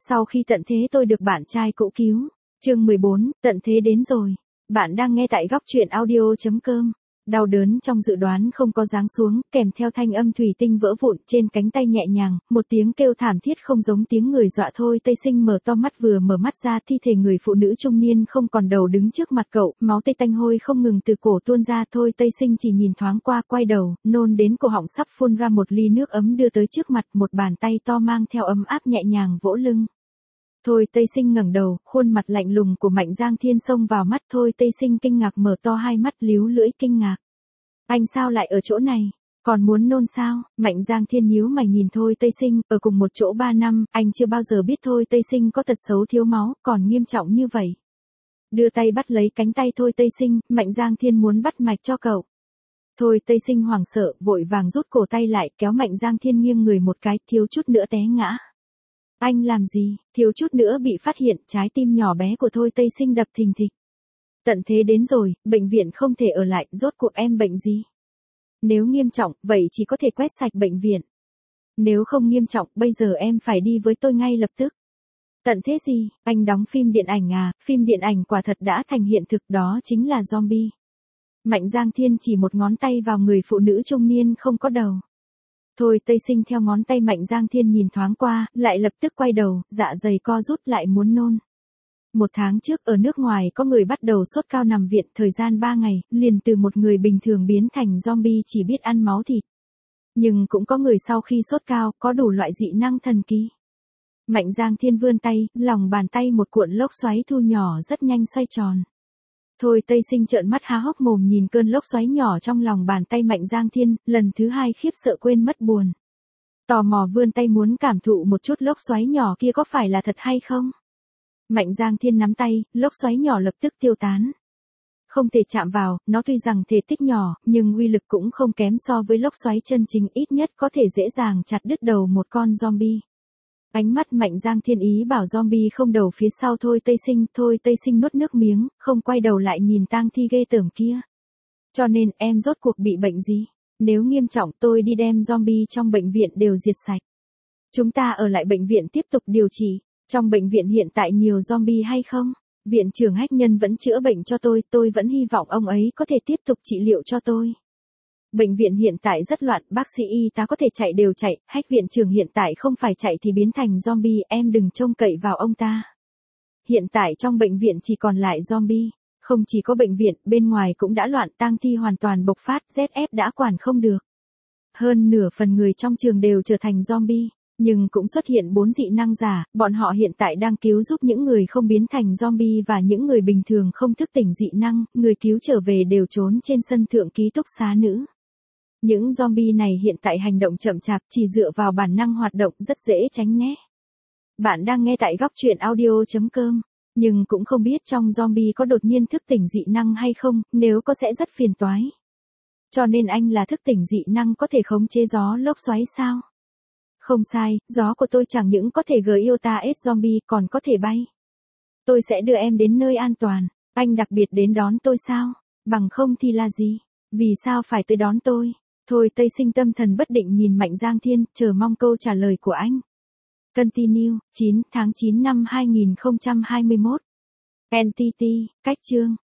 Sau khi tận thế tôi được bạn trai cũ cứu. Chương 14, tận thế đến rồi. Bạn đang nghe tại góc truyện audio.com. Đau đớn trong dự đoán không có giáng xuống, kèm theo thanh âm thủy tinh vỡ vụn trên cánh tay nhẹ nhàng, một tiếng kêu thảm thiết không giống tiếng người dọa thôi. Tây Sinh mở to mắt, vừa mở mắt ra thi thể người phụ nữ trung niên không còn đầu đứng trước mặt cậu, máu tươi tanh hôi không ngừng từ cổ tuôn ra. Thôi Tây Sinh chỉ nhìn thoáng qua, quay đầu, nôn đến cổ họng sắp phun ra, một ly nước ấm đưa tới trước mặt, một bàn tay to mang theo ấm áp nhẹ nhàng vỗ lưng. Thôi Tây Sinh ngẩng đầu, khuôn mặt lạnh lùng của Mạnh Giang Thiên xông vào mắt. Thôi Tây Sinh kinh ngạc mở to hai mắt, líu lưỡi kinh ngạc. Anh sao lại ở chỗ này? Còn muốn nôn sao? Mạnh Giang Thiên nhíu mày nhìn Thôi Tây Sinh, ở cùng một chỗ 3 năm, anh chưa bao giờ biết Thôi Tây Sinh có tật xấu thiếu máu, còn nghiêm trọng như vậy. Đưa tay bắt lấy cánh tay Thôi Tây Sinh, Mạnh Giang Thiên muốn bắt mạch cho cậu. Thôi Tây Sinh hoảng sợ, vội vàng rút cổ tay lại, kéo Mạnh Giang Thiên nghiêng người một cái, thiếu chút nữa té ngã. Anh làm gì? Thiếu chút nữa bị phát hiện, trái tim nhỏ bé của Thôi Tây Sinh đập thình thịch. Tận thế đến rồi, bệnh viện không thể ở lại, rốt cuộc em bệnh gì? Nếu nghiêm trọng, vậy chỉ có thể quét sạch bệnh viện. Nếu không nghiêm trọng, bây giờ em phải đi với tôi ngay lập tức. Tận thế gì? Anh đóng phim điện ảnh à? Phim điện ảnh quả thật đã thành hiện thực, đó chính là zombie. Mạnh Giang Thiên chỉ một ngón tay vào người phụ nữ trung niên không có đầu. Thôi Tây Sinh theo ngón tay Mạnh Giang Thiên nhìn thoáng qua, lại lập tức quay đầu, dạ dày co rút lại muốn nôn. 1 tháng trước ở nước ngoài có người bắt đầu sốt cao nằm viện, thời gian 3 ngày, liền từ một người bình thường biến thành zombie chỉ biết ăn máu thịt. Nhưng cũng có người sau khi sốt cao, có đủ loại dị năng thần kỳ. Mạnh Giang Thiên vươn tay, lòng bàn tay một cuộn lốc xoáy thu nhỏ rất nhanh xoay tròn. Thôi Tây Sinh trợn mắt há hốc mồm nhìn cơn lốc xoáy nhỏ trong lòng bàn tay Mạnh Giang Thiên, lần thứ 2 khiếp sợ quên mất buồn. Tò mò vươn tay muốn cảm thụ một chút lốc xoáy nhỏ kia có phải là thật hay không. Mạnh Giang Thiên nắm tay, lốc xoáy nhỏ lập tức tiêu tán. Không thể chạm vào, nó tuy rằng thể tích nhỏ, nhưng uy lực cũng không kém so với lốc xoáy chân chính, ít nhất có thể dễ dàng chặt đứt đầu một con zombie. Ánh mắt Mạnh Giang Thiên ý bảo zombie không đầu phía sau Thôi Tây Sinh. Thôi Tây Sinh nuốt nước miếng, không quay đầu lại nhìn tang thi ghê tởm kia. Cho nên em rốt cuộc bị bệnh gì? Nếu nghiêm trọng tôi đi đem zombie trong bệnh viện đều diệt sạch. Chúng ta ở lại bệnh viện tiếp tục điều trị. Trong bệnh viện hiện tại nhiều zombie hay không? Viện trưởng Hách Nhân vẫn chữa bệnh cho tôi vẫn hy vọng ông ấy có thể tiếp tục trị liệu cho tôi. Bệnh viện hiện tại rất loạn, bác sĩ y tá có thể chạy đều chạy, Hách viện trưởng hiện tại không phải chạy thì biến thành zombie, em đừng trông cậy vào ông ta. Hiện tại trong bệnh viện chỉ còn lại zombie, không chỉ có bệnh viện, bên ngoài cũng đã loạn, tang thi hoàn toàn bộc phát, ZF đã quản không được. Hơn nửa phần người trong trường đều trở thành zombie. Nhưng cũng xuất hiện 4 dị năng giả, bọn họ hiện tại đang cứu giúp những người không biến thành zombie và những người bình thường không thức tỉnh dị năng, người cứu trở về đều trốn trên sân thượng ký túc xá nữ. Những zombie này hiện tại hành động chậm chạp, chỉ dựa vào bản năng hoạt động, rất dễ tránh né. Bạn đang nghe tại góc truyện audio.com, nhưng cũng không biết trong zombie có đột nhiên thức tỉnh dị năng hay không, nếu có sẽ rất phiền toái. Cho nên anh là thức tỉnh dị năng có thể khống chế gió lốc xoáy sao? Không sai, gió của tôi chẳng những có thể yêu ta ết zombie còn có thể bay. Tôi sẽ đưa em đến nơi an toàn, anh đặc biệt đến đón tôi sao? Bằng không thì là gì? Vì sao phải tới đón tôi? Thôi Tây Sinh tâm thần bất định nhìn Mạnh Giang Thiên, chờ mong câu trả lời của anh. Continue, 9 tháng 9 năm 2021. NTT, cách chương.